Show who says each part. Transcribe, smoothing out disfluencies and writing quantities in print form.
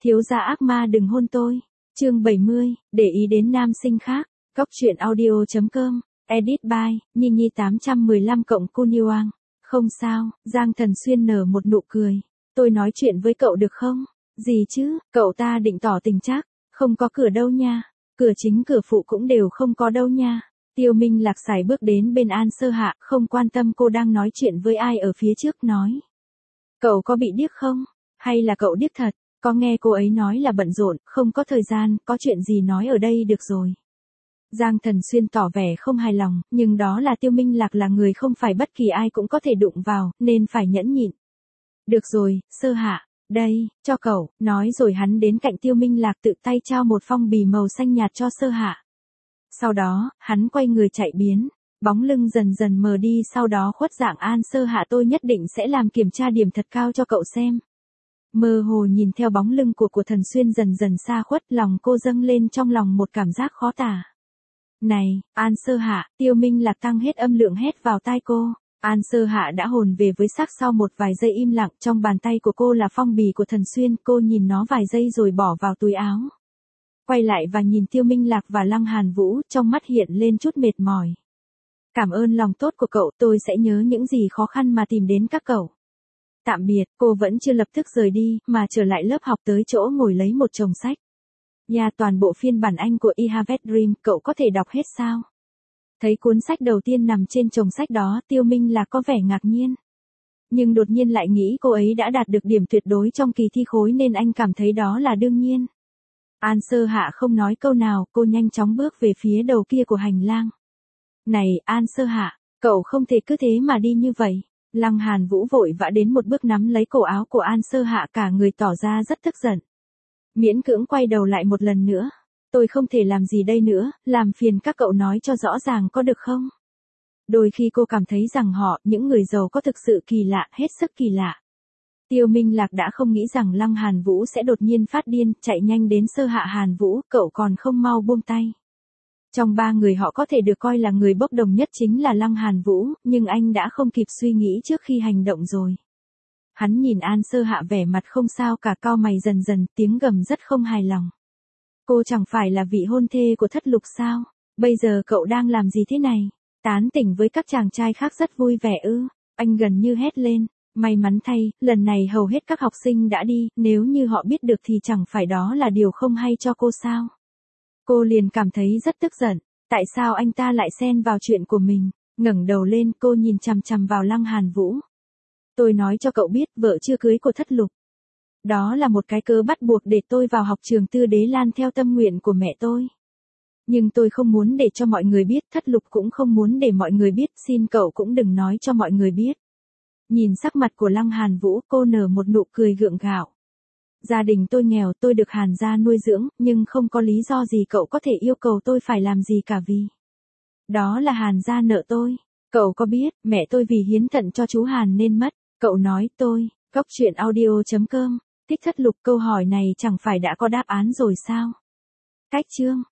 Speaker 1: Thiếu gia ác ma đừng hôn tôi. Chương 70, để ý đến nam sinh khác. Góc truyện audio.com. Edit by Nhi Nhi 815 cộng Kuniwang. Không sao, Giang Thần Xuyên nở một nụ cười. Tôi nói chuyện với cậu được không? Gì chứ, cậu ta định tỏ tình chắc. Không có cửa đâu nha. Cửa chính cửa phụ cũng đều không có đâu nha. Tiêu Minh Lạc sải bước đến bên An Sơ Hạ, không quan tâm cô đang nói chuyện với ai ở phía trước nói. Cậu có bị điếc không? Hay là cậu điếc thật? Có nghe cô ấy nói là bận rộn, không có thời gian, có chuyện gì nói ở đây được rồi. Giang Thần Xuyên tỏ vẻ không hài lòng, nhưng đó là Tiêu Minh Lạc là người không phải bất kỳ ai cũng có thể đụng vào, nên phải nhẫn nhịn. Được rồi, Sơ Hạ, đây, cho cậu, nói rồi hắn đến cạnh Tiêu Minh Lạc tự tay trao một phong bì màu xanh nhạt cho Sơ Hạ. Sau đó, hắn quay người chạy biến, bóng lưng dần dần mờ đi sau đó khuất dạng An Sơ Hạ tôi nhất định sẽ làm kiểm tra điểm thật cao cho cậu xem. Mơ hồ nhìn theo bóng lưng của Thần Xuyên dần dần xa khuất lòng cô dâng lên trong lòng một cảm giác khó tả. Này, An Sơ Hạ, Tiêu Minh Lạc tăng hết âm lượng hét vào tai cô. An Sơ Hạ đã hồn về với xác sau một vài giây im lặng, trong bàn tay của cô là phong bì của Thần Xuyên, cô nhìn nó vài giây rồi bỏ vào túi áo. Quay lại và nhìn Tiêu Minh Lạc và Lăng Hàn Vũ, trong mắt hiện lên chút mệt mỏi. Cảm ơn lòng tốt của cậu, tôi sẽ nhớ những gì khó khăn mà tìm đến các cậu. Tạm biệt, cô vẫn chưa lập tức rời đi, mà trở lại lớp học tới chỗ ngồi lấy một chồng sách. Toàn bộ phiên bản Anh của I Have a Dream, cậu có thể đọc hết sao? Thấy cuốn sách đầu tiên nằm trên chồng sách đó, Tiêu Minh Lạc có vẻ ngạc nhiên. Nhưng đột nhiên lại nghĩ cô ấy đã đạt được điểm tuyệt đối trong kỳ thi khối nên anh cảm thấy đó là đương nhiên. An Sơ Hạ không nói câu nào, cô nhanh chóng bước về phía đầu kia của hành lang. Này, An Sơ Hạ, cậu không thể cứ thế mà đi như vậy. Lăng Hàn Vũ vội vã đến một bước nắm lấy cổ áo của An Sơ Hạ, cả người tỏ ra rất tức giận. Miễn cưỡng quay đầu lại một lần nữa. Tôi không thể làm gì đây nữa, làm phiền các cậu nói cho rõ ràng có được không? Đôi khi cô cảm thấy rằng họ, những người giàu có thực sự kỳ lạ, hết sức kỳ lạ. Tiêu Minh Lạc đã không nghĩ rằng Lăng Hàn Vũ sẽ đột nhiên phát điên, chạy nhanh đến Sơ Hạ Hàn Vũ, cậu còn không mau buông tay. Trong ba người họ có thể được coi là người bốc đồng nhất chính là Lăng Hàn Vũ, nhưng anh đã không kịp suy nghĩ trước khi hành động rồi. Hắn nhìn An Sơ Hạ vẻ mặt không sao cả, cau mày dần dần, tiếng gầm rất không hài lòng. Cô chẳng phải là vị hôn thê của Thất Lục sao? Bây giờ cậu đang làm gì thế này? Tán tỉnh với các chàng trai khác rất vui vẻ ư? Anh gần như hét lên. May mắn thay, lần này hầu hết các học sinh đã đi, nếu như họ biết được thì chẳng phải đó là điều không hay cho cô sao? Cô liền cảm thấy rất tức giận, tại sao anh ta lại xen vào chuyện của mình? Ngẩng đầu lên, cô nhìn chằm chằm vào Lăng Hàn Vũ. Tôi nói cho cậu biết, vợ chưa cưới của Thất Lục. Đó là một cái cớ bắt buộc để tôi vào học trường Tư Đế Lan theo tâm nguyện của mẹ tôi. Nhưng tôi không muốn để cho mọi người biết, Thất Lục cũng không muốn để mọi người biết, xin cậu cũng đừng nói cho mọi người biết. Nhìn sắc mặt của Lăng Hàn Vũ, cô nở một nụ cười gượng gạo. Gia đình tôi nghèo, tôi được Hàn gia nuôi dưỡng, nhưng không có lý do gì cậu có thể yêu cầu tôi phải làm gì cả vì. Đó là Hàn gia nợ tôi. Cậu có biết, mẹ tôi vì hiến thận cho chú Hàn nên mất. Cậu nói tôi, góc truyện audio.com, thích Thất Lục, câu hỏi này chẳng phải đã có đáp án rồi sao? Cách chương